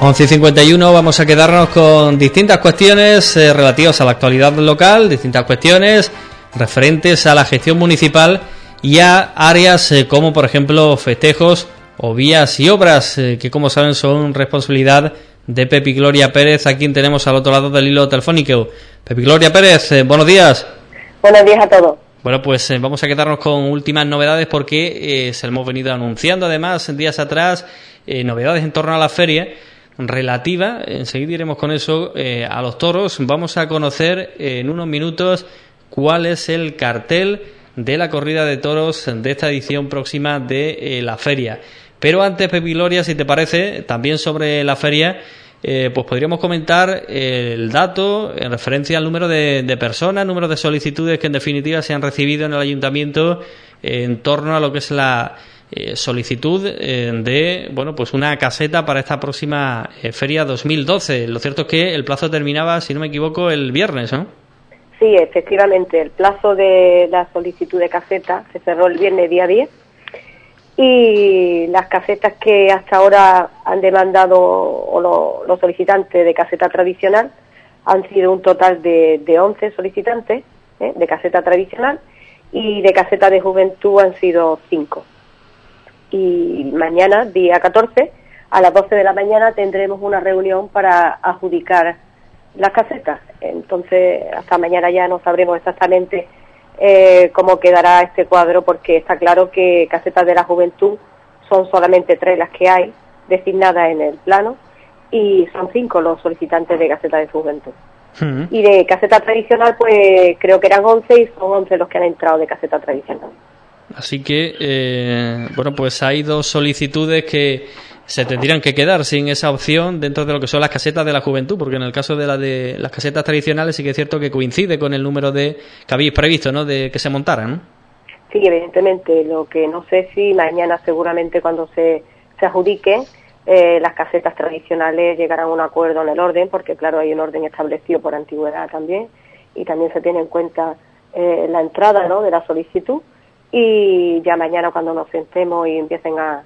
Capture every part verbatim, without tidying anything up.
once y cincuenta y uno, vamos a quedarnos con distintas cuestiones eh, relativas a la actualidad local, distintas cuestiones referentes a la gestión municipal y a áreas eh, como por ejemplo festejos o vías y obras eh, que, como saben, son responsabilidad de Pepi Gloria Pérez, a quien tenemos al otro lado del hilo telefónico. Pepi Gloria Pérez, eh, buenos días. Buenos días a todos. Bueno, pues eh, vamos a quedarnos con últimas novedades porque eh, se hemos venido anunciando además días atrás eh, novedades en torno a la feria relativa, enseguida iremos con eso, eh, a los toros. Vamos a conocer eh, en unos minutos cuál es el cartel de la corrida de toros de esta edición próxima de eh, la feria. Pero antes, Pepi Gloria, si te parece, también sobre la feria, eh, pues podríamos comentar eh, el dato en referencia al número de, de personas, número de solicitudes que en definitiva se han recibido en el ayuntamiento eh, en torno a lo que es la Eh, solicitud eh, de bueno pues una caseta para esta próxima eh, feria dos mil doce. Lo cierto es que el plazo terminaba, si no me equivoco, el viernes, ¿no? Sí, efectivamente, el plazo de la solicitud de caseta se cerró el viernes día diez y las casetas que hasta ahora han demandado o lo, los solicitantes de caseta tradicional han sido un total de, de once solicitantes ¿eh? de caseta tradicional, y de caseta de juventud han sido cinco. Y mañana, día catorce, a las doce de la mañana tendremos una reunión para adjudicar las casetas. Entonces, hasta mañana ya no sabremos exactamente eh, cómo quedará este cuadro, porque está claro que casetas de la juventud son solamente tres las que hay designadas en el plano, y son cinco los solicitantes de caseta de juventud. Uh-huh. Y de caseta tradicional, pues creo que eran once, y son once los que han entrado de caseta tradicional. Así que, eh, bueno, pues hay dos solicitudes que se tendrían que quedar sin esa opción dentro de lo que son las casetas de la juventud, porque en el caso de la de las casetas tradicionales sí que es cierto que coincide con el número de que habéis previsto, ¿no?, de que se montaran, ¿no? Sí, evidentemente. Lo que no sé si mañana, seguramente cuando se, se adjudiquen eh, las casetas tradicionales, llegarán a un acuerdo en el orden, porque claro, hay un orden establecido por antigüedad también, y también se tiene en cuenta eh, la entrada, ¿no?, de la solicitud. Y ya mañana, cuando nos sentemos y empiecen a,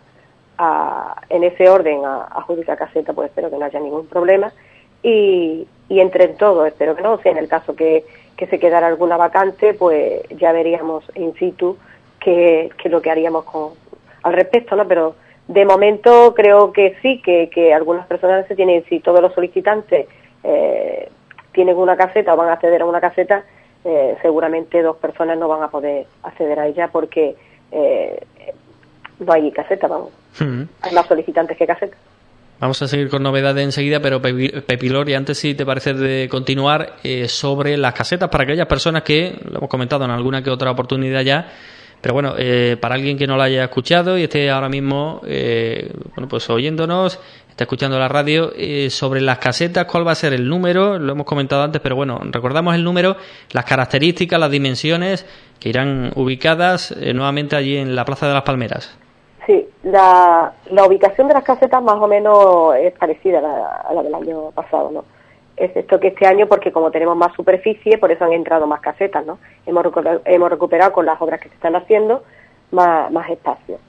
a en ese orden a, a adjudicar caseta, pues espero que no haya ningún problema, y, y entre todos, espero que no, si en el caso que, que se quedara alguna vacante, pues ya veríamos in situ qué que lo que haríamos con al respecto, ¿no? Pero de momento creo que sí, que, que algunas personas se tienen, si todos los solicitantes eh, tienen una caseta o van a acceder a una caseta, Eh, seguramente dos personas no van a poder acceder a ella porque eh, no hay caseta, vamos. Uh-huh. Hay más solicitantes que casetas. Vamos a seguir con novedades enseguida, pero Pepi, Pepi Gloria, antes, si te parece, de continuar eh, sobre las casetas para aquellas personas que, lo hemos comentado en alguna que otra oportunidad ya, pero bueno, eh, para alguien que no la haya escuchado y esté ahora mismo eh, bueno, pues oyéndonos, está escuchando la radio, eh, sobre las casetas, ¿cuál va a ser el número? Lo hemos comentado antes, pero bueno, recordamos el número, las características, las dimensiones que irán ubicadas eh, nuevamente allí en la Plaza de las Palmeras. Sí, la, la ubicación de las casetas más o menos es parecida a la, a la del año pasado, ¿no? Excepto que este año, porque como tenemos más superficie, por eso han entrado más casetas, ¿no? Hemos recuperado, hemos recuperado con las obras que se están haciendo más, más espacio.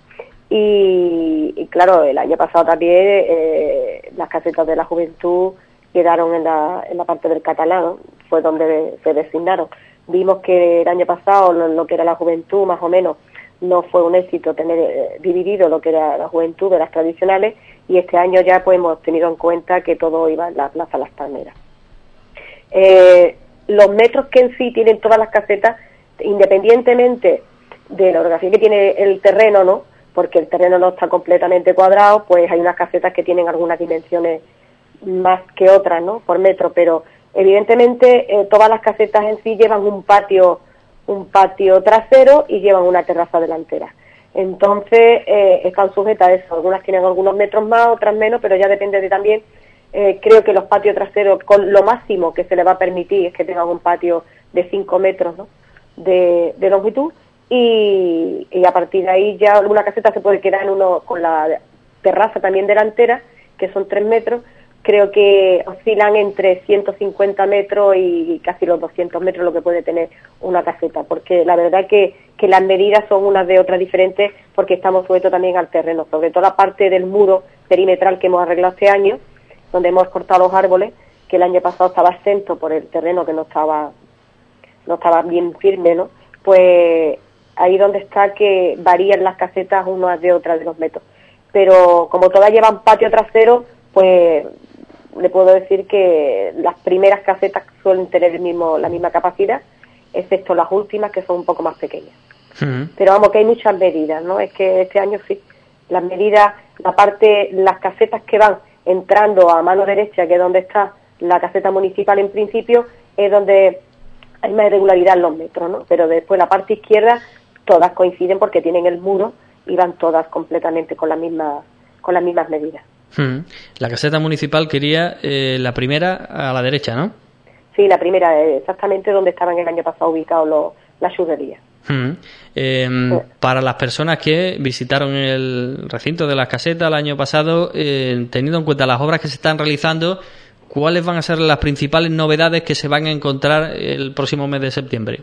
Y, y claro, el año pasado también eh, las casetas de la juventud quedaron en la, en la parte del catalán, ¿no? Fue donde se designaron. Vimos que el año pasado lo, lo que era la juventud, más o menos, no fue un éxito tener eh, dividido lo que era la juventud de las tradicionales, y este año ya pues hemos tenido en cuenta que todo iba en la Plaza Las Palmeras. Eh, los metros que en sí tienen todas las casetas, independientemente de la orografía que tiene el terreno, ¿no?, porque el terreno no está completamente cuadrado, pues hay unas casetas que tienen algunas dimensiones más que otras, ¿no?, por metro, pero evidentemente eh, todas las casetas en sí llevan un patio un patio trasero y llevan una terraza delantera. Entonces eh, están sujetas a eso. Algunas tienen algunos metros más, otras menos, pero ya depende de también. Eh, creo que los patios traseros, con lo máximo que se les va a permitir es que tengan un patio de cinco metros, ¿no?, de, de longitud, y, y a partir de ahí ya una caseta se puede quedar en uno con la terraza también delantera, que son tres metros. Creo que oscilan entre ciento cincuenta metros y casi los doscientos metros lo que puede tener una caseta, porque la verdad que, que las medidas son unas de otras diferentes, porque estamos sujetos también al terreno, sobre todo la parte del muro perimetral que hemos arreglado este año, donde hemos cortado los árboles, que el año pasado estaba exento por el terreno que no estaba no estaba bien firme, ¿no? Pues ahí donde está que varían las casetas unas de otras de los metros. Pero como todas llevan patio trasero, pues le puedo decir que las primeras casetas suelen tener el mismo, la misma capacidad, excepto las últimas que son un poco más pequeñas. Uh-huh. Pero vamos, que hay muchas medidas, ¿no? Es que este año sí, las medidas, la parte, las casetas que van entrando a mano derecha, que es donde está la caseta municipal en principio, es donde hay más irregularidad en los metros, ¿no? Pero después la parte izquierda todas coinciden porque tienen el muro y van todas completamente con las mismas con las mismas medidas. Hmm. La caseta municipal quería eh, la primera a la derecha, ¿no? Sí, la primera, exactamente donde estaban el año pasado ubicados los, las churrerías. Hmm. Eh, sí. Para las personas que visitaron el recinto de las casetas el año pasado, eh, teniendo en cuenta las obras que se están realizando, ¿cuáles van a ser las principales novedades que se van a encontrar el próximo mes de septiembre?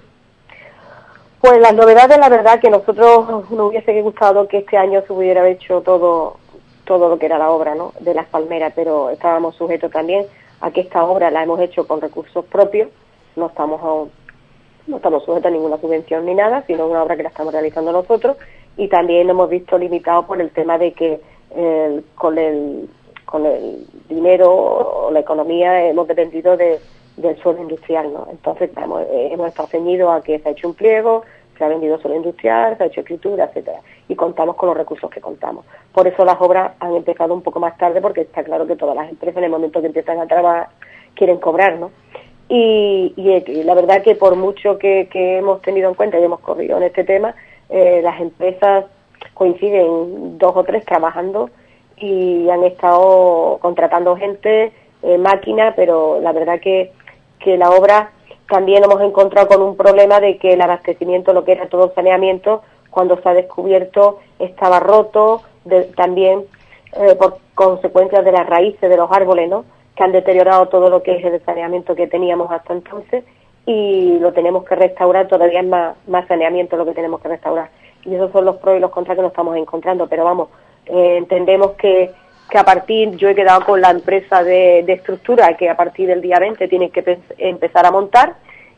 Pues las novedades, la verdad, que nosotros nos hubiese gustado que este año se hubiera hecho todo todo lo que era la obra, ¿no?, de las palmeras, pero estábamos sujetos también a que esta obra la hemos hecho con recursos propios, no estamos a, no estamos sujetos a ninguna subvención ni nada, sino una obra que la estamos realizando nosotros, y también nos hemos visto limitados por el tema de que eh, con el con el dinero o la economía hemos dependido de, del suelo industrial, ¿no? Entonces hemos, hemos estado ceñidos a que se ha hecho un pliego, se ha vendido suelo industrial, se ha hecho escritura, etcétera, y contamos con los recursos que contamos. Por eso las obras han empezado un poco más tarde, porque está claro que todas las empresas en el momento que empiezan a trabajar quieren cobrar, ¿no? Y, y la verdad que por mucho que, que hemos tenido en cuenta y hemos corrido en este tema, eh, las empresas coinciden dos o tres trabajando y han estado contratando gente, eh, máquinas, pero la verdad que, que la obra también hemos encontrado con un problema de que el abastecimiento, lo que era todo el saneamiento, cuando se ha descubierto estaba roto, de, también eh, por consecuencias de las raíces de los árboles, ¿no?, que han deteriorado todo lo que es el saneamiento que teníamos hasta entonces, y lo tenemos que restaurar, todavía es más, más saneamiento lo que tenemos que restaurar. Y esos son los pros y los contras que nos estamos encontrando, pero vamos, eh, entendemos que, que a partir, yo he quedado con la empresa de, de estructura, que a partir del día veinte tienen que pe- empezar a montar,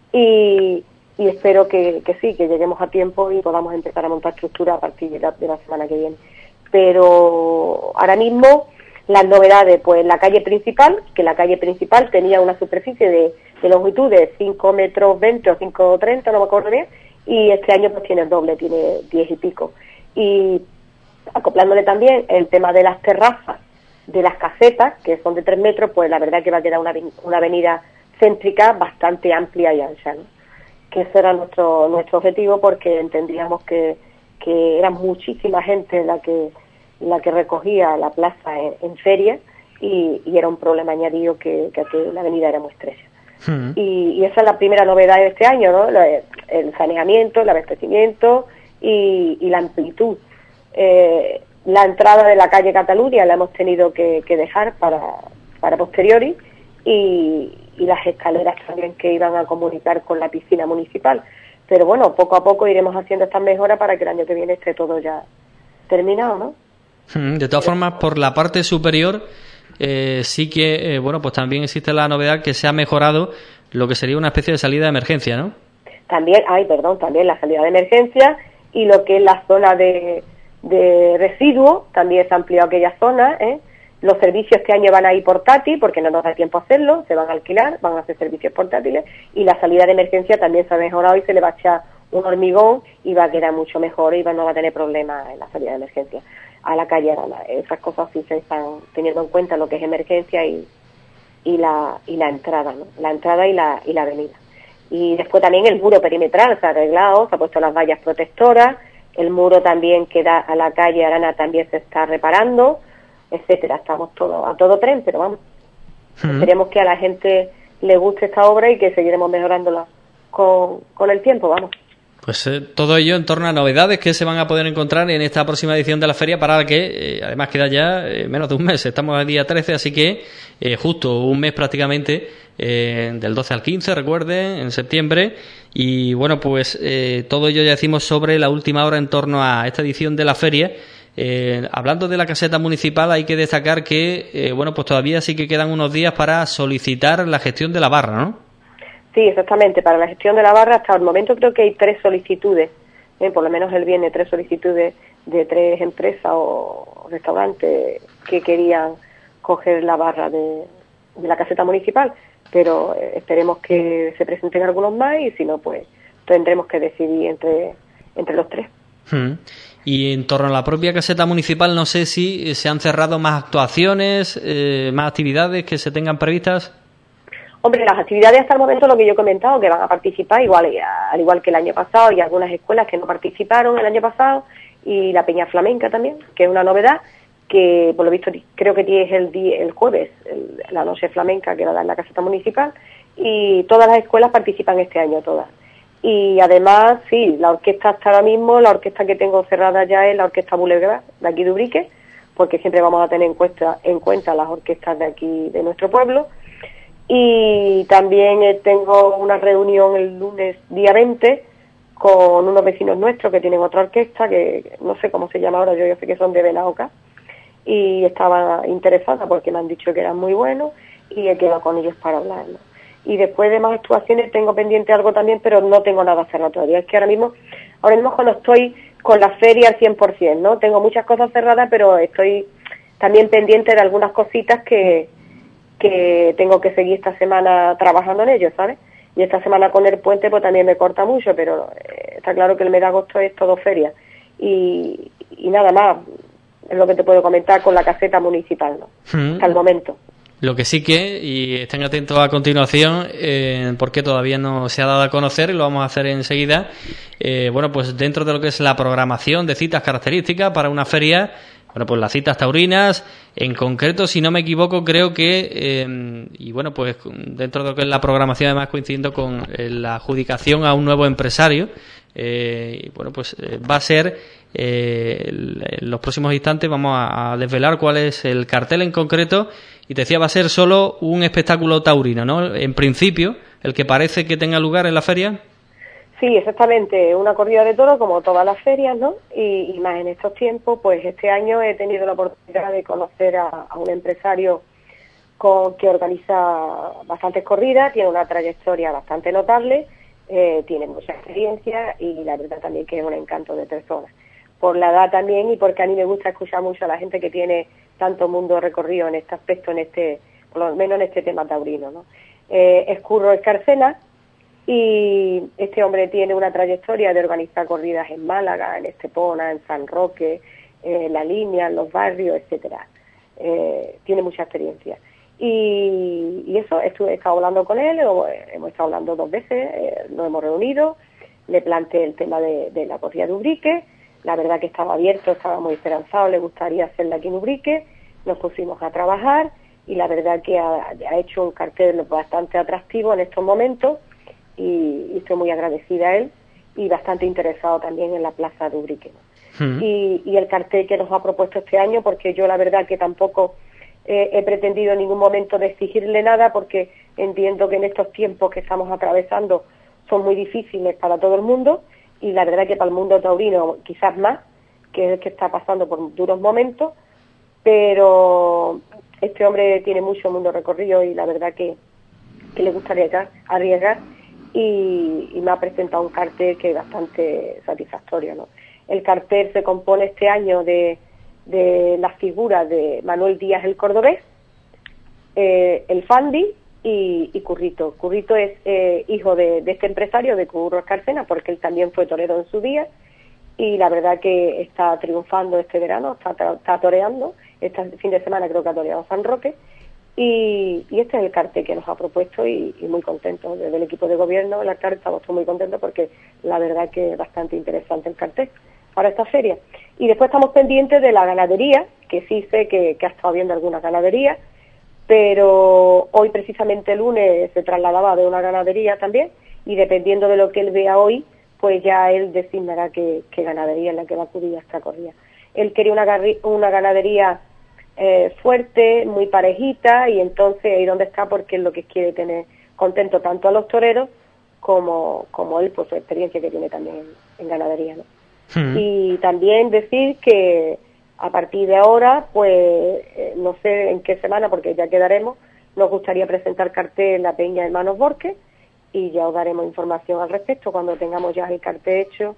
y, y espero que, que sí, que lleguemos a tiempo y podamos empezar a montar estructura a partir de la, de la semana que viene. Pero ahora mismo las novedades, pues la calle principal, que la calle principal tenía una superficie de, de longitud de cinco metros veinte o cinco treinta, no me acuerdo bien, y este año pues tiene el doble, tiene diez y pico. Y acoplándole también el tema de las terrazas de las casetas, que son de tres metros, pues la verdad que va a quedar una, una avenida céntrica bastante amplia y ancha, ¿no? Que ese era nuestro nuestro objetivo, porque entendíamos que, que era muchísima gente la que la que recogía la plaza en, en feria, y, y era un problema añadido que, que, que la avenida era muy estrecha. Hmm. Y, y esa es la primera novedad de este año, ¿no? El saneamiento, el abastecimiento y, y la amplitud. Eh, la entrada de la calle Cataluña la hemos tenido que, que dejar para, para posteriori, y, y las escaleras también que iban a comunicar con la piscina municipal. Pero bueno, poco a poco iremos haciendo estas mejoras para que el año que viene esté todo ya terminado, ¿no? De todas formas, por la parte superior eh, sí que, eh, bueno, pues también existe la novedad que se ha mejorado lo que sería una especie de salida de emergencia, ¿no? También, ay, perdón, también la salida de emergencia, y lo que es la zona de, de residuos, también se ha ampliado aquella zona, ¿eh? Los servicios este año van a ir portátil, porque no nos da tiempo a hacerlo, se van a alquilar, van a hacer servicios portátiles, y la salida de emergencia también se ha mejorado y se le va a echar un hormigón y va a quedar mucho mejor y va, no va a tener problemas en la salida de emergencia a la calle Arana. Esas cosas sí se están teniendo en cuenta, lo que es emergencia y y la y la entrada, ¿no? La entrada y la y la avenida. Y después también el muro perimetral se ha arreglado, se ha puesto las vallas protectoras, el muro también que da a la calle Arana también se está reparando, etcétera. Estamos todo a todo tren, pero vamos. Uh-huh. Esperemos que a la gente le guste esta obra y que seguiremos mejorándola con, con el tiempo, vamos. Pues eh, todo ello en torno a novedades que se van a poder encontrar en esta próxima edición de la feria, para la que eh, además queda ya eh, menos de un mes. Estamos al día trece, así que eh, justo un mes prácticamente, eh, del doce al quince, recuerden, en septiembre. Y bueno, pues eh, todo ello ya decimos sobre la última hora en torno a esta edición de la feria, Eh, hablando de la caseta municipal, hay que destacar que, eh, bueno, pues todavía sí que quedan unos días para solicitar la gestión de la barra, ¿no? Sí, exactamente. Para la gestión de la barra, hasta el momento creo que hay tres solicitudes, ¿eh? Por lo menos el viernes, tres solicitudes de tres empresas o restaurantes que querían coger la barra de, de la caseta municipal, pero eh, esperemos que se presenten algunos más y si no, pues tendremos que decidir entre, entre los tres. Hmm. Y en torno a la propia caseta municipal, no sé si se han cerrado más actuaciones, eh, más actividades que se tengan previstas. Hombre, las actividades hasta el momento, lo que yo he comentado, que van a participar igual al igual que el año pasado, y algunas escuelas que no participaron el año pasado, y la Peña Flamenca también, que es una novedad, que por lo visto creo que es el, día, el jueves, el, la noche flamenca que va a dar la caseta municipal, y todas las escuelas participan este año, todas. Y además, sí, la orquesta hasta ahora mismo, la orquesta que tengo cerrada ya es la Orquesta Boulevard, de aquí de Ubrique, porque siempre vamos a tener en cuenta, en cuenta las orquestas de aquí, de nuestro pueblo. Y también eh, tengo una reunión el lunes día veinte con unos vecinos nuestros que tienen otra orquesta, que no sé cómo se llama ahora, yo, yo sé que son de Benaoca, y estaba interesada porque me han dicho que eran muy buenos y he quedado con ellos para hablarlo. Y después de más actuaciones tengo pendiente algo también, pero no tengo nada cerrado todavía. Es que ahora mismo, ahora mismo cuando estoy con la feria al cien por ciento, ¿no? Tengo muchas cosas cerradas, pero estoy también pendiente de algunas cositas que, que tengo que seguir esta semana trabajando en ello, ¿sabes? Y esta semana con el puente pues también me corta mucho, pero eh, está claro que el mes de agosto es todo feria. Y, y nada más, es lo que te puedo comentar con la caseta municipal, ¿no? Mm. Hasta el momento. Lo que sí que, y estén atentos a continuación, eh, porque todavía no se ha dado a conocer y lo vamos a hacer enseguida, eh, bueno, pues dentro de lo que es la programación de citas características para una feria, bueno, pues las citas taurinas, en concreto, si no me equivoco, creo que, eh, y bueno, pues dentro de lo que es la programación, además coincidiendo con eh, la adjudicación a un nuevo empresario, eh, y bueno, pues eh, va a ser, eh, en los próximos instantes vamos a, a desvelar cuál es el cartel en concreto. Y te decía, va a ser solo un espectáculo taurino, ¿no? En principio, el que parece que tenga lugar en la feria. Sí, exactamente, una corrida de toros como todas las ferias, ¿no? Y, y más en estos tiempos, pues este año he tenido la oportunidad de conocer a, a un empresario con, que organiza bastantes corridas, tiene una trayectoria bastante notable, eh, tiene mucha experiencia y la verdad también que es un encanto de persona. Por la edad también y porque a mí me gusta escuchar mucho a la gente que tiene tanto mundo recorrido en este aspecto, en este, por lo menos en este tema taurino, ¿no? Eh, es Curro Escarcena y este hombre tiene una trayectoria de organizar corridas en Málaga, en Estepona, en San Roque, en La Línea, en los barrios, etcétera. Eh, tiene mucha experiencia. Y, y eso, estuve, he estado hablando con él, hemos estado hablando dos veces, eh, nos hemos reunido, le planteé el tema de, de la corrida de Ubrique. La verdad que estaba abierto, estaba muy esperanzado, le gustaría hacerla aquí en Ubrique, nos pusimos a trabajar y la verdad que ha, ha hecho un cartel bastante atractivo en estos momentos y, y estoy muy agradecida a él y bastante interesado también en la plaza de Ubrique, ¿no? Mm. Y, y el cartel que nos ha propuesto este año, porque yo la verdad que tampoco eh, he pretendido en ningún momento de exigirle nada porque entiendo que en estos tiempos que estamos atravesando son muy difíciles para todo el mundo. Y la verdad que para el mundo taurino quizás más, que es el que está pasando por duros momentos, pero este hombre tiene mucho mundo recorrido y la verdad que, que le gusta arriesgar, arriesgar y, y me ha presentado un cartel que es bastante satisfactorio, ¿no? El cartel se compone este año de, de las figuras de Manuel Díaz el Cordobés, eh, el Fandi Y, y Currito. Currito es eh, hijo de, de este empresario, de Curro Escarcena, porque él también fue torero en su día, y la verdad que está triunfando este verano, está, está toreando, este fin de semana creo que ha toreado San Roque, y, y este es el cartel que nos ha propuesto y, y muy contentos. Desde el equipo de gobierno, el alcalde, estamos muy contentos porque la verdad que es bastante interesante el cartel para esta feria. Y después estamos pendientes de la ganadería, que sí sé que, que ha estado viendo algunas ganaderías, pero hoy precisamente el lunes se trasladaba de una ganadería también y dependiendo de lo que él vea hoy, pues ya él designará qué, qué ganadería es la que va a acudir a esta corrida. Él quería una, una ganadería eh, fuerte, muy parejita y entonces ahí donde está porque es lo que quiere tener contento tanto a los toreros como, como él por su experiencia que tiene también en, en ganadería, ¿no? Hmm. Y también decir que A partir de ahora, pues eh, no sé en qué semana, porque ya quedaremos, nos gustaría presentar cartel La Peña Hermanos Borges y ya os daremos información al respecto cuando tengamos ya el cartel hecho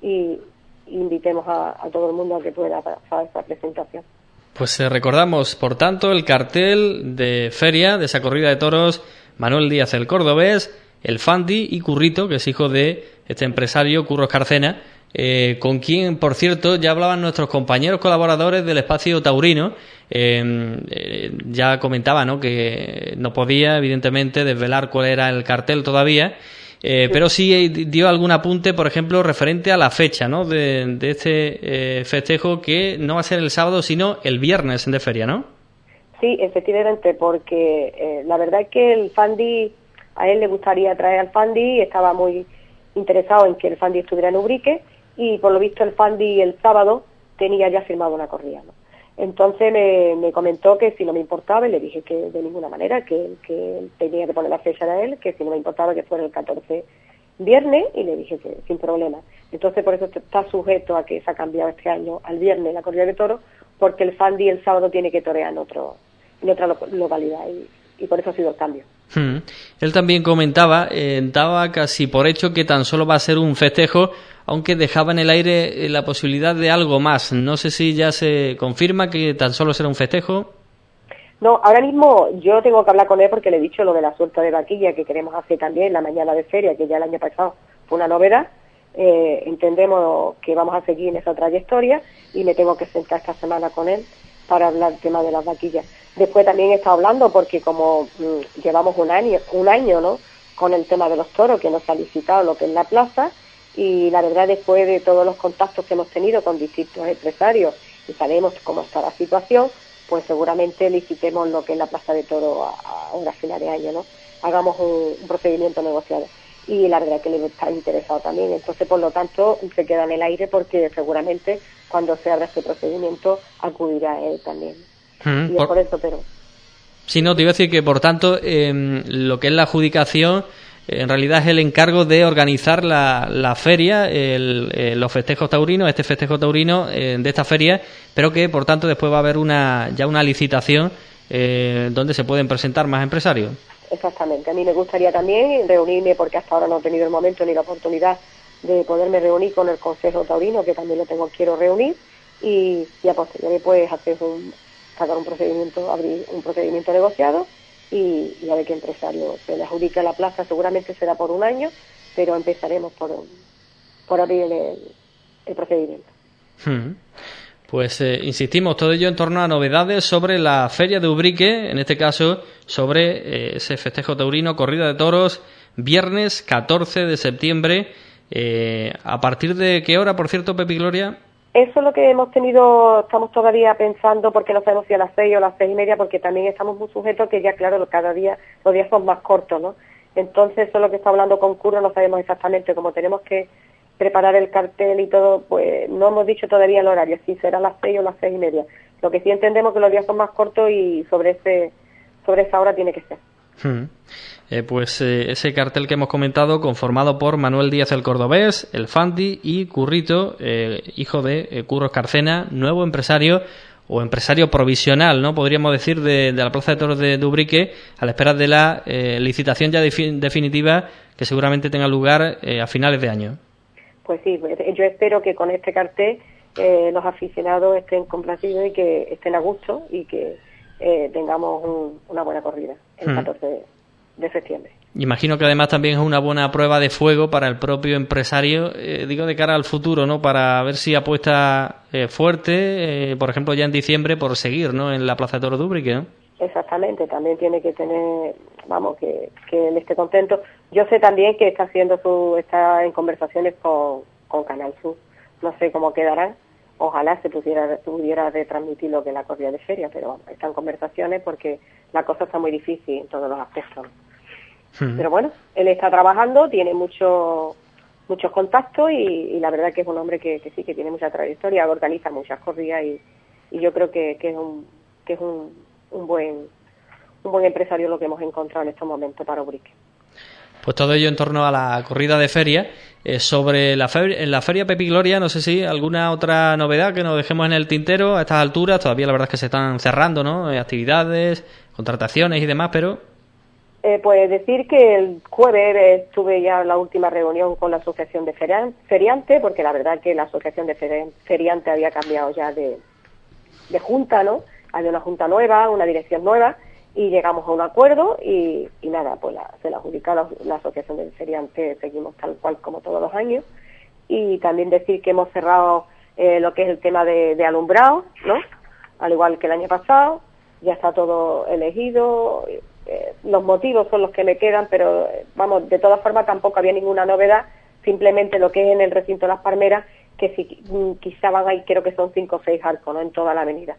y invitemos a, a todo el mundo a que pueda pasar esa presentación. Pues eh, recordamos, por tanto, el cartel de feria de esa corrida de toros, Manuel Díaz el Cordobés, el Fandi y Currito, que es hijo de este empresario Curro Escarcena, eh, con quien, por cierto, ya hablaban nuestros compañeros colaboradores del espacio taurino. Eh, eh, ya comentaba, ¿no?, que no podía, evidentemente, desvelar cuál era el cartel todavía, eh, sí. Pero sí dio algún apunte, por ejemplo, referente a la fecha, ¿no?, de, de este eh, festejo, que no va a ser el sábado, sino el viernes de feria, ¿no? Sí, efectivamente, porque eh, la verdad es que el Fandi, a él le gustaría traer al Fandi, estaba muy interesado en que el Fandi estuviera en Ubrique, y por lo visto el Fandi el sábado tenía ya firmado una corrida, ¿no? Entonces me, me comentó que si no me importaba, y le dije que de ninguna manera, que, que tenía que poner la fecha de él, que si no me importaba que fuera el catorce viernes, y le dije que sin problema. Entonces por eso está sujeto a que se ha cambiado este año al viernes la corrida de toros, porque el Fandi el sábado tiene que torear en, otro, en otra localidad, y, y por eso ha sido el cambio. Hmm. Él también comentaba, eh, daba casi por hecho que tan solo va a ser un festejo, aunque dejaba en el aire la posibilidad de algo más. No sé si ya se confirma que tan solo será un festejo. No, ahora mismo yo tengo que hablar con él porque le he dicho lo de la suelta de vaquilla que queremos hacer también la mañana de feria, que ya el año pasado fue una novedad. Eh, entendemos que vamos a seguir en esa trayectoria y me tengo que sentar esta semana con él para hablar del tema de las vaquillas. Después también he estado hablando porque como mmm, llevamos un año, un año, ¿no?, con el tema de los toros, que nos ha licitado lo que es la plaza, y la verdad después de todos los contactos que hemos tenido con distintos empresarios y sabemos cómo está la situación, pues seguramente licitemos lo que es la plaza de toros a, a una final de año, ¿no? Hagamos un, un procedimiento negociado. Y la verdad que le está interesado también. Entonces, por lo tanto, se queda en el aire porque seguramente cuando se abra este procedimiento acudirá él también. Mm, y por... es por eso, pero... Sí, no, te iba a decir que, por tanto, eh, lo que es la adjudicación, eh, en realidad es el encargo de organizar la, la feria, el, eh, los festejos taurinos, este festejo taurino eh, de esta feria, pero que, por tanto, después va a haber una ya una licitación eh, donde se pueden presentar más empresarios. Exactamente. A mí me gustaría también reunirme, porque hasta ahora no he tenido el momento ni la oportunidad de poderme reunir con el Consejo Taurino, que también lo tengo, quiero reunir, y, y a posteriori pues hacer un, sacar un procedimiento, abrir un procedimiento negociado y, y a ver qué empresario se le adjudica la plaza. Seguramente será por un año, pero empezaremos por, por abrir el, el procedimiento. Hmm. Pues eh, insistimos, todo ello en torno a novedades sobre la feria de Ubrique, en este caso sobre eh, ese festejo taurino, corrida de toros, viernes catorce de septiembre. Eh, ¿A partir de qué hora, por cierto, Pepi Gloria? Eso es lo que hemos tenido, estamos todavía pensando, porque no sabemos si a las seis o a las seis y media, porque también estamos muy sujetos que ya, claro, cada día, los días son más cortos, ¿no? Entonces, eso es lo que está hablando con Curro, no sabemos exactamente, como tenemos que preparar el cartel y todo, pues no hemos dicho todavía el horario, si será a las seis o las seis y media. Lo que sí entendemos que los días son más cortos y sobre ese sobre esa hora tiene que ser. Hmm. Eh, pues eh, ese cartel que hemos comentado, conformado por Manuel Díaz el Cordobés, el Fandi y Currito, eh, hijo de eh, Curro Escarcena, nuevo empresario o empresario provisional, ¿no?, podríamos decir, de, de la Plaza de Toros de Ubrique, a la espera de la eh, licitación ya defi- definitiva que seguramente tenga lugar eh, a finales de año. Pues sí, yo espero que con este cartel eh, los aficionados estén complacidos y que estén a gusto y que eh, tengamos un, una buena corrida el hmm. catorce de septiembre. Imagino que además también es una buena prueba de fuego para el propio empresario, eh, digo, de cara al futuro, ¿no?, para ver si apuesta eh, fuerte, eh, por ejemplo, ya en diciembre, por seguir, ¿no?, en la Plaza de Toros de Ubrique, ¿no? Exactamente, también tiene que tener, vamos, que, que él esté contento. Yo sé también que está haciendo su, está en conversaciones con, con Canal Sur. No sé cómo quedarán. Ojalá se pudiera, pudiera retransmitir lo que es la corrida de feria, pero vamos, están conversaciones porque la cosa está muy difícil en todos los aspectos. Hmm. Pero bueno, él está trabajando, tiene mucho, muchos contactos y, y la verdad que es un hombre que, que sí, que tiene mucha trayectoria, organiza muchas corridas y, y yo creo que, que es un, que es un un buen un buen empresario lo que hemos encontrado en estos momentos para Ubrique. Pues todo ello en torno a la corrida de feria. Eh, sobre la, fe la Feria Pepi Gloria, no sé si alguna otra novedad que nos dejemos en el tintero a estas alturas. Todavía la verdad es que se están cerrando, ¿no? Eh, actividades, contrataciones y demás, pero... Eh, pues decir que el jueves estuve ya en la última reunión con la Asociación de Feriantes, porque la verdad que la Asociación de Feriantes había cambiado ya de, de junta, ¿no? Había una junta nueva, una dirección nueva, y llegamos a un acuerdo y, y nada, pues la, se la adjudica la, la Asociación de Feriantes, seguimos tal cual como todos los años. Y también decir que hemos cerrado eh, lo que es el tema de, de alumbrado, ¿no? Al igual que el año pasado, ya está todo elegido. Eh, los motivos son los que me quedan, pero eh, vamos, de todas formas tampoco había ninguna novedad, simplemente lo que es en el recinto de las Palmeras, que si, quizá van ahí, creo que son cinco o seis arcos, ¿no? En toda la avenida.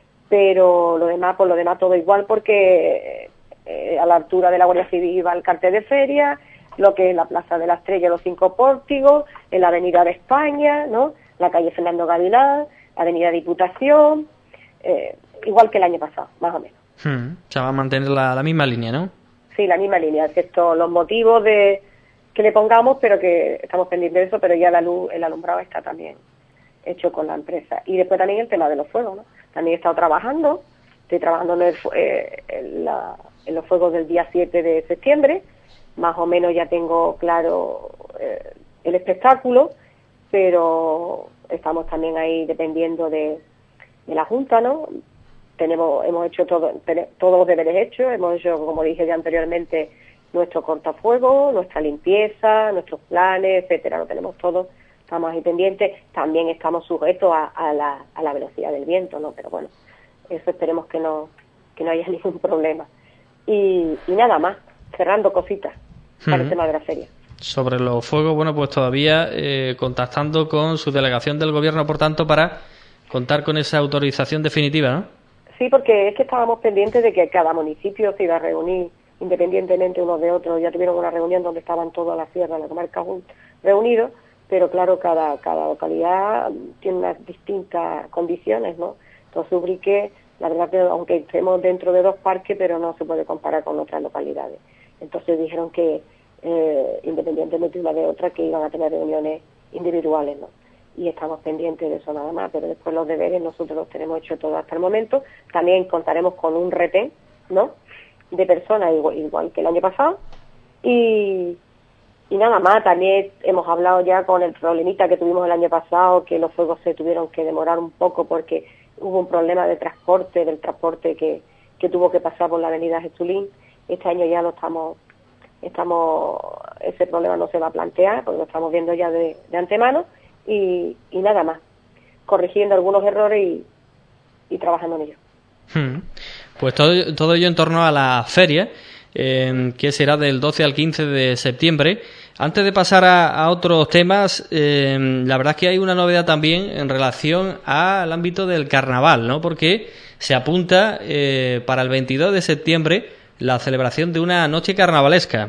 Pero lo demás, por lo demás todo igual, porque eh, a la altura de la Guardia Civil va el cartel de feria, lo que es la Plaza de la Estrella, los cinco pórtigos, en la Avenida de España, ¿no? La calle Fernando Gavilán, la Avenida Diputación, eh, igual que el año pasado, más o menos. Hmm, se va a mantener la, la misma línea, ¿no? Sí, la misma línea, excepto los motivos de que le pongamos, pero que estamos pendientes de eso, pero ya la luz, el alumbrado está también hecho con la empresa. Y después también el tema de los fuegos, ¿no? También he estado trabajando, estoy trabajando en, el, eh, en, la, en los fuegos del día siete de septiembre, más o menos ya tengo claro eh, el espectáculo, pero estamos también ahí dependiendo de, de la Junta, ¿no? Tenemos, hemos hecho todo, todos los deberes hechos, hemos hecho, como dije ya anteriormente, nuestro cortafuego, nuestra limpieza, nuestros planes, etcétera, lo tenemos todo, estamos ahí pendientes. También estamos sujetos a, a, la, a la velocidad del viento, ¿no? Pero bueno, eso esperemos que no, que no haya ningún problema. Y, y nada más, cerrando cositas para uh-huh. el tema de la feria. Sobre los fuegos, bueno, pues todavía eh, contactando con su delegación del gobierno, por tanto, para contar con esa autorización definitiva, ¿no? Sí, porque es que estábamos pendientes de que cada municipio se iba a reunir independientemente unos de otros. Ya tuvieron una reunión donde estaban toda la sierra, la comarca reunidos, pero claro, cada cada localidad tiene unas distintas condiciones, ¿no? Entonces Ubrique, la verdad que aunque estemos dentro de dos parques, pero no se puede comparar con otras localidades. Entonces dijeron que eh, independientemente una de otra, que iban a tener reuniones individuales, ¿no? Y estamos pendientes de eso nada más, pero después los deberes nosotros los tenemos hecho todo hasta el momento. También contaremos con un retén, ¿no?, de personas igual, igual que el año pasado, y, y nada más. También hemos hablado ya con el problemita que tuvimos el año pasado, que los fuegos se tuvieron que demorar un poco porque hubo un problema de transporte, del transporte que, que tuvo que pasar por la avenida Jezulín. Este año ya lo estamos, estamos, ese problema no se va a plantear, porque lo estamos viendo ya de, de antemano. Y, y nada más, corrigiendo algunos errores y, y trabajando en ello. Hmm. Pues todo, todo ello en torno a la feria, eh, que será del doce al quince de septiembre. Antes de pasar a, a otros temas, eh, la verdad es que hay una novedad también en relación al ámbito del carnaval, ¿no? Porque se apunta eh, para el veintidós de septiembre la celebración de una noche carnavalesca.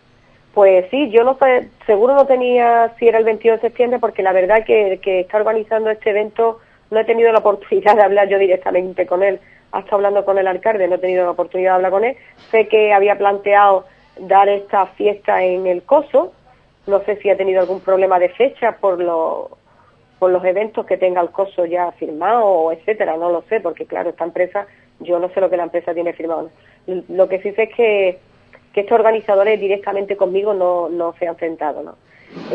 Pues sí, yo no sé, seguro no tenía si era el veintidós de septiembre, porque la verdad que, que está organizando este evento no he tenido la oportunidad de hablar yo directamente con él. Ha estado hablando con el alcalde, no he tenido la oportunidad de hablar con él. Sé que había planteado dar esta fiesta en el Coso. No sé si ha tenido algún problema de fecha por, lo, por los eventos que tenga el Coso ya firmado, etcétera. No lo sé, porque claro, esta empresa, yo no sé lo que la empresa tiene firmado. Lo que sí sé es que que estos organizadores directamente conmigo no, no se han sentado, ¿no?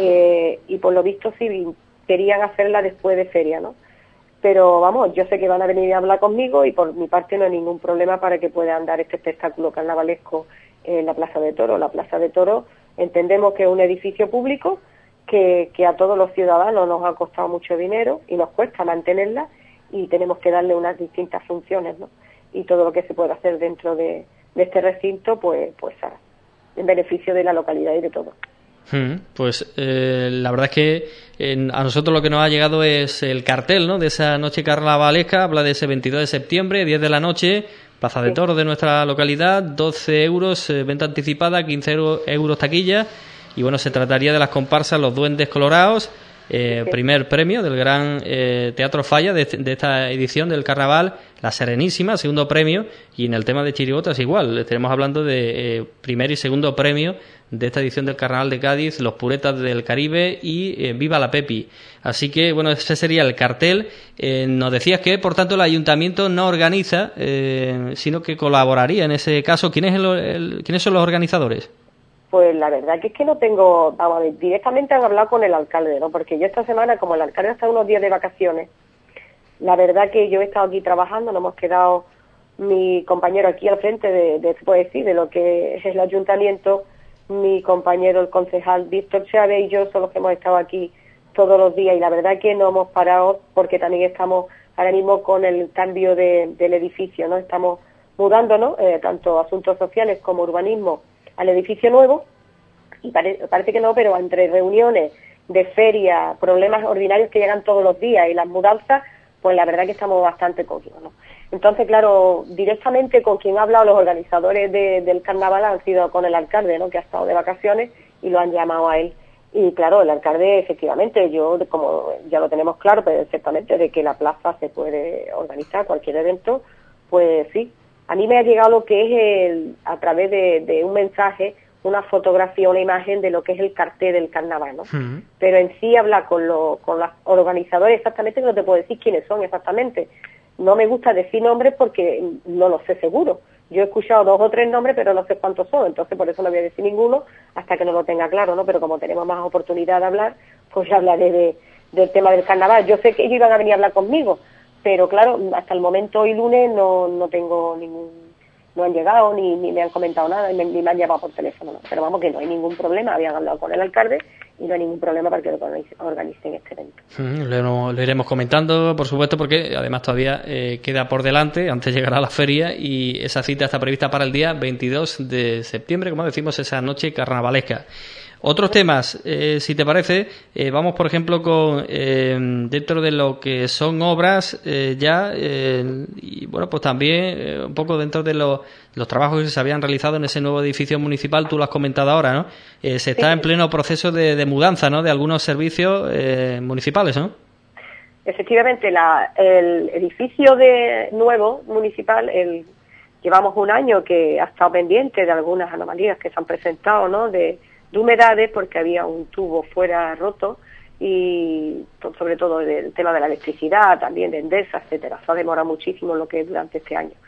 Eh, y por lo visto sí querían hacerla después de feria, ¿no? Pero vamos, yo sé que van a venir a hablar conmigo y por mi parte no hay ningún problema para que puedan dar este espectáculo carnavalesco en la Plaza de Toros. La Plaza de Toros entendemos que es un edificio público que, que a todos los ciudadanos nos ha costado mucho dinero y nos cuesta mantenerla, y tenemos que darle unas distintas funciones, ¿no? Y todo lo que se puede hacer dentro de de este recinto, pues pues en beneficio de la localidad y de todo. Hmm, pues eh, la verdad es que eh, a nosotros lo que nos ha llegado es el cartel, ¿no?, de esa noche carnavalesca. Habla de ese veintidós de septiembre, diez de la noche, Plaza de sí. Toros de nuestra localidad, doce euros eh, venta anticipada, quince euros taquilla, y bueno, se trataría de las comparsas Los Duendes Colorados, Eh, sí. Primer premio del Gran eh, Teatro Falla de, de esta edición del Carnaval, La Serenísima, segundo premio, y en el tema de chirigotas igual, estaremos hablando de eh, primer y segundo premio de esta edición del Carnaval de Cádiz, Los Puretas del Caribe y eh, Viva la Pepi. Así que, bueno, ese sería el cartel. Eh, nos decías que, por tanto, el Ayuntamiento no organiza, eh, sino que colaboraría en ese caso. ¿Quién es el, el, ¿Quiénes son los organizadores? Pues la verdad que es que no tengo, vamos a ver, directamente han hablado con el alcalde, ¿no? Porque yo esta semana, como el alcalde ha estado unos días de vacaciones, la verdad que yo he estado aquí trabajando, nos hemos quedado mi compañero aquí al frente de, de, se puede decir, de lo que es el ayuntamiento, mi compañero el concejal Víctor Chávez y yo son los que hemos estado aquí todos los días, y la verdad que no hemos parado porque también estamos ahora mismo con el cambio de, del edificio, ¿no? Estamos mudándonos, eh, tanto asuntos sociales como urbanismo, al edificio nuevo, y pare, parece que no, pero entre reuniones de feria, problemas ordinarios que llegan todos los días y las mudanzas, pues la verdad que estamos bastante cogidos, ¿no? Entonces, claro, directamente con quien ha hablado los organizadores de, del carnaval han sido con el alcalde, ¿no? Que ha estado de vacaciones y lo han llamado a él. Y claro, el alcalde, efectivamente, yo, como ya lo tenemos claro perfectamente, de que la plaza se puede organizar, cualquier evento, pues sí. A mí me ha llegado lo que es, el, a través de, de un mensaje, una fotografía, una imagen de lo que es el cartel del carnaval, ¿no? Uh-huh. Pero en sí habla con, lo, con los organizadores exactamente, que no te puedo decir quiénes son exactamente. No me gusta decir nombres porque no lo sé seguro. Yo he escuchado dos o tres nombres, pero no sé cuántos son, entonces por eso no voy a decir ninguno hasta que no lo tenga claro, ¿no? Pero como tenemos más oportunidad de hablar, pues ya hablaré de, del tema del carnaval. Yo sé que ellos iban a venir a hablar conmigo, pero claro, hasta el momento hoy lunes no, no tengo ningún, no han llegado ni, ni me han comentado nada, ni, ni me han llamado por teléfono, ¿no? Pero vamos, que no hay ningún problema, habían hablado con el alcalde y no hay ningún problema para que lo organicen este evento. Mm, lo, lo iremos comentando, por supuesto, porque además todavía eh, queda por delante, antes llegará la feria, y esa cita está prevista para el día veintidós de septiembre, como decimos, esa noche carnavalesca. Otros temas, eh, si te parece, eh, vamos por ejemplo con eh, dentro de lo que son obras eh, ya eh, y bueno, pues también eh, un poco dentro de los, los trabajos que se habían realizado en ese nuevo edificio municipal. Tú lo has comentado ahora, ¿no? Eh, se está sí. en pleno proceso de, de mudanza, ¿no? De algunos servicios eh, municipales, ¿no? Efectivamente, la, el edificio de nuevo municipal, el, llevamos un año que ha estado pendiente de algunas anomalías que se han presentado, ¿no? De de humedades, porque había un tubo fuera roto y sobre todo el tema de la electricidad, también de Endesa, etcétera. Se ha demorado muchísimo lo que es durante este año.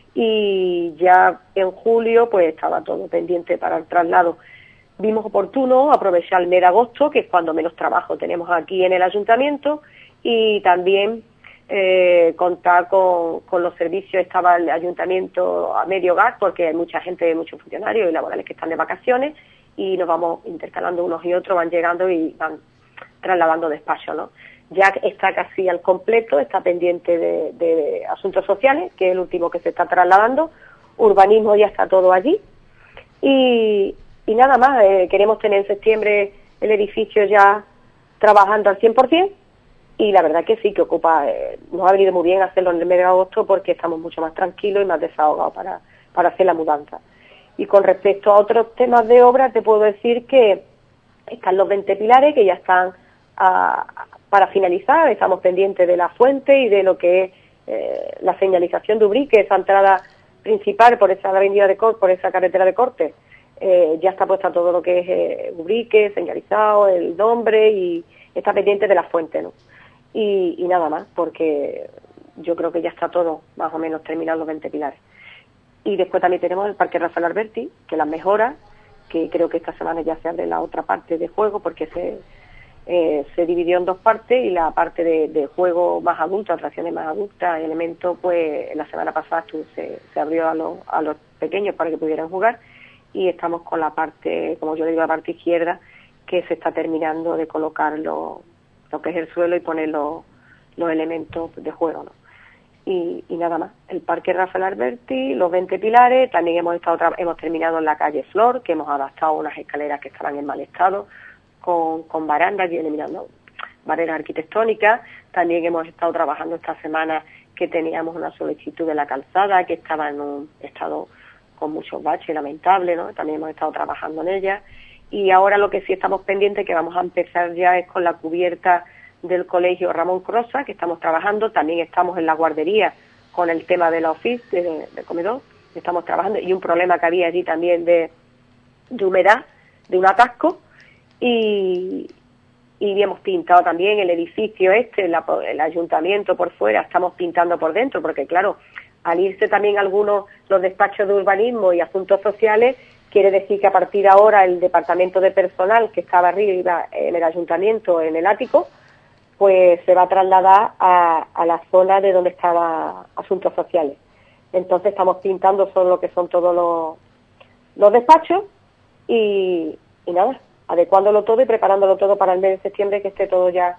Y ya en julio pues estaba todo pendiente para el traslado. Vimos oportuno aprovechar el mes de agosto, que es cuando menos trabajo tenemos aquí en el ayuntamiento, y también eh, contar con, con los servicios. Estaba el ayuntamiento a medio gas porque hay mucha gente, muchos funcionarios y laborales que están de vacaciones, y nos vamos intercalando unos y otros, van llegando y van trasladando despacho, ¿no? Ya está casi al completo, está pendiente de, de asuntos sociales, que es el último que se está trasladando, urbanismo ya está todo allí, y, y nada más, eh, queremos tener en septiembre el edificio ya trabajando al cien por ciento, y la verdad que sí, que ocupa, eh, nos ha venido muy bien hacerlo en el mes de agosto porque estamos mucho más tranquilos y más desahogados para, para hacer la mudanza. Y con respecto a otros temas de obra, te puedo decir que están los veinte pilares, que ya están a, para finalizar. Estamos pendientes de la fuente y de lo que es eh, la señalización de Ubrique, esa entrada principal por esa avenida de Corte, por esa carretera de Corte. Eh, ya está puesta todo lo que es eh, Ubrique, señalizado, el nombre, y está pendiente de la fuente, ¿no? Y, y nada más, porque yo creo que ya está todo más o menos terminado, los veinte pilares. Y después también tenemos el Parque Rafael Alberti, que las mejoras, que creo que esta semana ya se abre la otra parte de juego, porque se eh, se dividió en dos partes, y la parte de, de juego más adulta, atracciones más adultas, elementos, pues la semana pasada se, se abrió a los, a los pequeños para que pudieran jugar, y estamos con la parte, como yo le digo, la parte izquierda, que se está terminando de colocar lo, lo que es el suelo y poner los, los elementos de juego, ¿no? Y, y nada más, el Parque Rafael Alberti, los veinte pilares. También hemos estado hemos terminado en la calle Flor, que hemos adaptado unas escaleras que estaban en mal estado, con, con barandas y eliminando barreras arquitectónicas. También hemos estado trabajando esta semana que teníamos una solicitud de la calzada, que estaba en un estado con muchos baches, lamentable, ¿no? También hemos estado trabajando en ella. y ahora lo que sí estamos pendientes, que vamos a empezar ya, es con la cubierta del colegio Ramón Crosa, que estamos trabajando. También estamos en la guardería con el tema de la office, de, de comedor, estamos trabajando, y un problema que había allí también de, de humedad, de un atasco, y, y hemos pintado también el edificio este, la, el ayuntamiento por fuera, estamos pintando por dentro, porque claro, al irse también algunos, los despachos de urbanismo y asuntos sociales, quiere decir que a partir de ahora el departamento de personal que estaba arriba en el ayuntamiento, en el ático, pues se va a trasladar a, a la zona de donde estaba asuntos sociales. Entonces estamos pintando solo lo que son todos los, los despachos y, y nada, adecuándolo todo y preparándolo todo para el mes de septiembre, que esté todo ya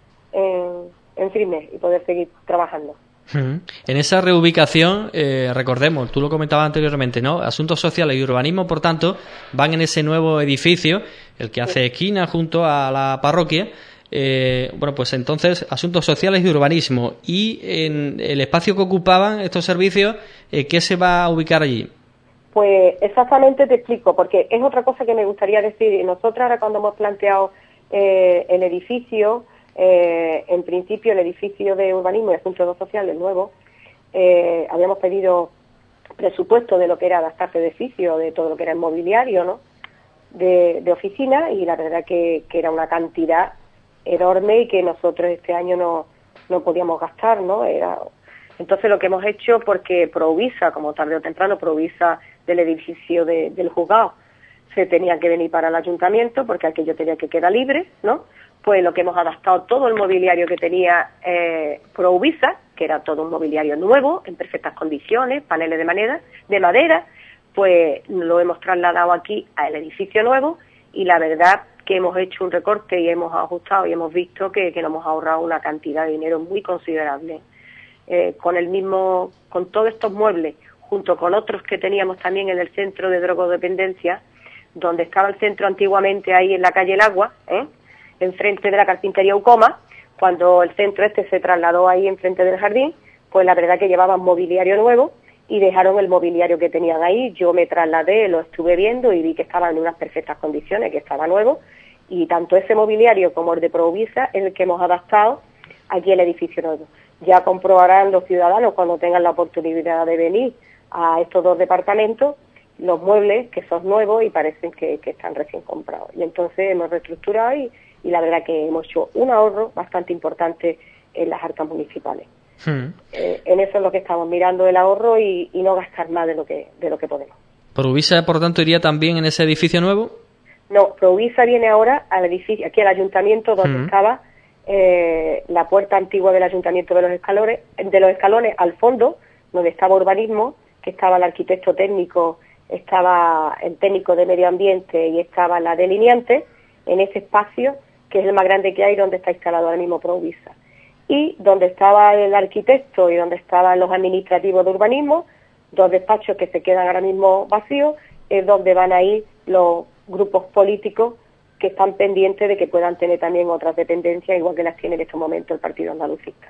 en, en firme y poder seguir trabajando. En esa reubicación, eh, recordemos, tú lo comentabas anteriormente, ¿no? Asuntos sociales y urbanismo, por tanto, van en ese nuevo edificio, el que hace esquina junto a la parroquia. Eh, bueno, pues entonces, asuntos sociales y urbanismo. Y en el espacio que ocupaban estos servicios, eh, ¿qué se va a ubicar allí? Pues exactamente te explico, porque es otra cosa que me gustaría decir. Nosotros ahora cuando hemos planteado eh, el edificio, eh, en principio el edificio de urbanismo y asuntos sociales nuevo, eh, habíamos pedido presupuesto de lo que era adaptarse de edificio, de todo lo que era inmobiliario, ¿no? De, de oficina, y la verdad que, que era una cantidad enorme y que nosotros este año no, no podíamos gastar, ¿no? Era... Entonces lo que hemos hecho, porque Provisa, como tarde o temprano, Provisa del edificio de, del juzgado, se tenía que venir para el ayuntamiento porque aquello tenía que quedar libre, ¿no? Pues lo que hemos adaptado todo el mobiliario que tenía eh, Provisa, que era todo un mobiliario nuevo, en perfectas condiciones, paneles de madera, de madera, pues lo hemos trasladado aquí al edificio nuevo, y la verdad que hemos hecho un recorte y hemos ajustado y hemos visto que, que nos hemos ahorrado una cantidad de dinero muy considerable. Eh, con el mismo, con todos estos muebles, junto con otros que teníamos también en el centro de drogodependencia, donde estaba el centro antiguamente ahí en la calle El Agua, ¿eh? enfrente de la carpintería Ucoma, cuando el centro este se trasladó ahí enfrente del jardín, pues la verdad que llevaban mobiliario nuevo y dejaron el mobiliario que tenían ahí. Yo me trasladé, lo estuve viendo y vi que estaba en unas perfectas condiciones, que estaba nuevo, y tanto ese mobiliario como el de Provisa es el que hemos adaptado aquí al edificio nuevo. Ya comprobarán los ciudadanos cuando tengan la oportunidad de venir a estos dos departamentos los muebles que son nuevos y parecen que, que están recién comprados. Y entonces hemos reestructurado y, y la verdad que hemos hecho un ahorro bastante importante en las arcas municipales. Hmm. Eh, en eso es lo que estamos mirando, el ahorro y, y no gastar más de lo que de lo que podemos. ¿Provisa, por tanto, iría también en ese edificio nuevo? No, Provisa viene ahora al edificio, aquí al ayuntamiento donde hmm. estaba eh, la puerta antigua del ayuntamiento de los escalones, de los escalones al fondo, donde estaba urbanismo, que estaba el arquitecto técnico, estaba el técnico de medio ambiente y estaba la delineante, en ese espacio que es el más grande que hay, donde está instalado ahora mismo Provisa. Y donde estaba el arquitecto y donde estaban los administrativos de urbanismo, dos despachos que se quedan ahora mismo vacíos, es donde van a ir los grupos políticos que están pendientes de que puedan tener también otras dependencias, igual que las tiene en estos momentos el Partido Andalucista.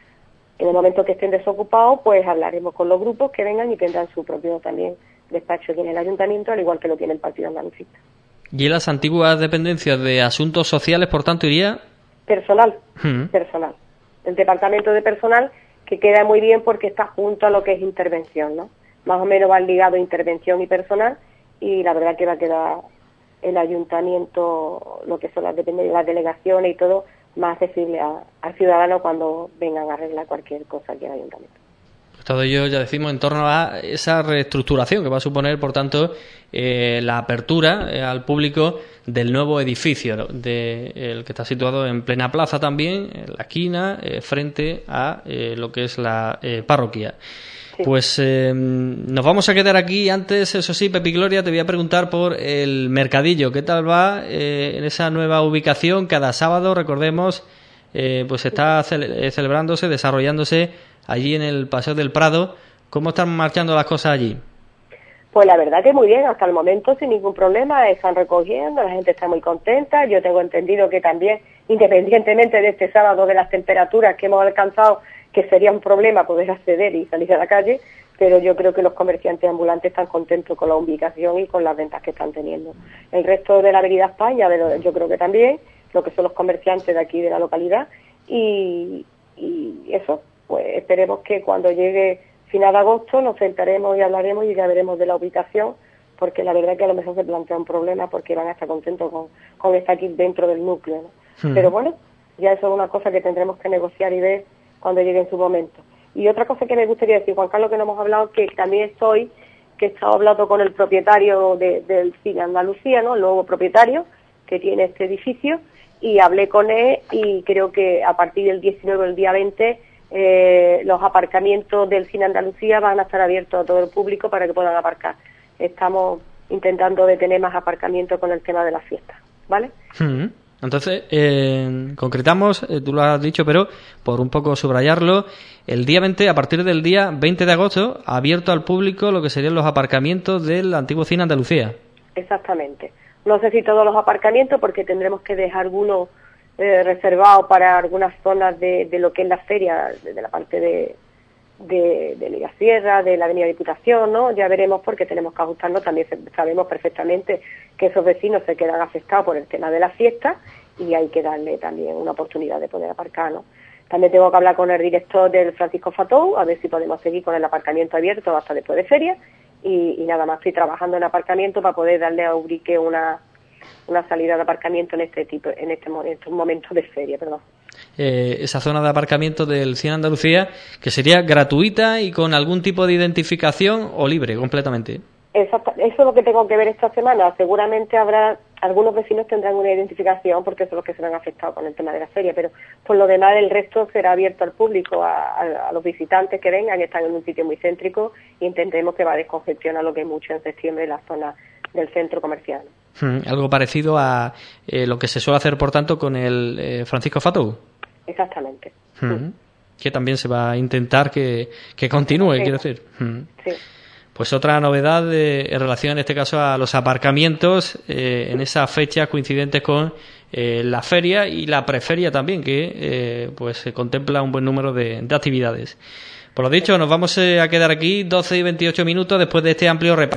En el momento que estén desocupados, pues hablaremos con los grupos que vengan y tendrán su propio también despacho aquí en el ayuntamiento, al igual que lo tiene el Partido Andalucista. ¿Y en las antiguas dependencias de asuntos sociales, por tanto, iría? Personal, hmm. personal. El departamento de personal, que queda muy bien porque está junto a lo que es intervención, ¿no? Más o menos van ligados intervención y personal, y la verdad que va a quedar el ayuntamiento, lo que son las, las delegaciones y todo, más accesible a, al ciudadano cuando vengan a arreglar cualquier cosa aquí en el ayuntamiento. Todo ello, ya decimos, en torno a esa reestructuración que va a suponer, por tanto, eh, la apertura eh, al público del nuevo edificio, ¿no? de, el que está situado en plena plaza también, en la esquina, eh, frente a eh, lo que es la eh, parroquia. Sí. Pues eh, nos vamos a quedar aquí. Antes, eso sí, Pepi Gloria, te voy a preguntar por el mercadillo. ¿Qué tal va eh, en esa nueva ubicación? Cada sábado, recordemos, eh, pues está cele- celebrándose, desarrollándose allí en el Paseo del Prado. ¿Cómo están marchando las cosas allí? Pues la verdad que muy bien, hasta el momento sin ningún problema, están recogiendo, la gente está muy contenta. Yo tengo entendido que también, independientemente de este sábado de las temperaturas que hemos alcanzado, que sería un problema poder acceder y salir a la calle, pero yo creo que los comerciantes ambulantes están contentos con la ubicación y con las ventas que están teniendo. El resto de la Avenida España, yo creo que también, lo que son los comerciantes de aquí de la localidad, y, y eso, pues esperemos que cuando llegue final de agosto nos sentaremos y hablaremos y ya veremos de la ubicación, porque la verdad es que a lo mejor se plantea un problema porque van a estar contentos con, con estar aquí dentro del núcleo, ¿no? Hmm. Pero bueno, ya eso es una cosa que tendremos que negociar y ver cuando llegue en su momento. Y otra cosa que me gustaría decir, Juan Carlos, que no hemos hablado, que también estoy, que he estado hablando con el propietario de, del Cine Andalucía, ¿no? El nuevo propietario que tiene este edificio, y hablé con él y creo que a partir del diecinueve o el día veinte eh, los aparcamientos del Cine Andalucía van a estar abiertos a todo el público para que puedan aparcar. Estamos intentando de tener más aparcamientos con el tema de las fiestas, ¿vale? Mm-hmm. Entonces, eh, concretamos, eh, tú lo has dicho, pero por un poco subrayarlo, el día veinte, a partir del día veinte de agosto, abierto al público lo que serían los aparcamientos del antiguo Cine Andalucía. Exactamente. No sé si todos los aparcamientos, porque tendremos que dejar algunos eh, reservados para algunas zonas de, de lo que es la feria, de, de la parte de, de, de la Sierra, de la Avenida Diputación, ¿no? Ya veremos, porque tenemos que ajustarnos. También sabemos perfectamente que esos vecinos se quedan afectados por el tema de la fiesta y hay que darle también una oportunidad de poder aparcar, ¿no? También tengo que hablar con el director del Francisco Fatou, a ver si podemos seguir con el aparcamiento abierto hasta después de feria. Y, y nada más, estoy trabajando en aparcamiento para poder darle a Ubrique una, una salida de aparcamiento en este tipo, en este momento, momento de feria, perdón. Eh, esa zona de aparcamiento del Cine Andalucía, que sería gratuita y con algún tipo de identificación o libre completamente. Exacto, eso es lo que tengo que ver esta semana. Seguramente habrá, algunos vecinos tendrán una identificación porque son los que se han afectado con el tema de la feria, pero por lo demás el resto será abierto al público, a, a, a los visitantes que vengan, que están en un sitio muy céntrico, e intentemos que va a descongestionar lo que es mucho en septiembre la zona del centro comercial. Hmm, algo parecido a eh, lo que se suele hacer, por tanto, con el eh, Francisco Fatou. Exactamente. Hmm, sí. Que también se va a intentar que, que continúe, sí. Quiero decir. Hmm. Sí. Pues otra novedad de, en relación, en este caso, a los aparcamientos eh, en esas fechas coincidentes con eh, la feria y la preferia también, que eh, pues se contempla un buen número de, de actividades. Por lo dicho, nos vamos eh, a quedar aquí doce y veintiocho minutos después de este amplio repaso.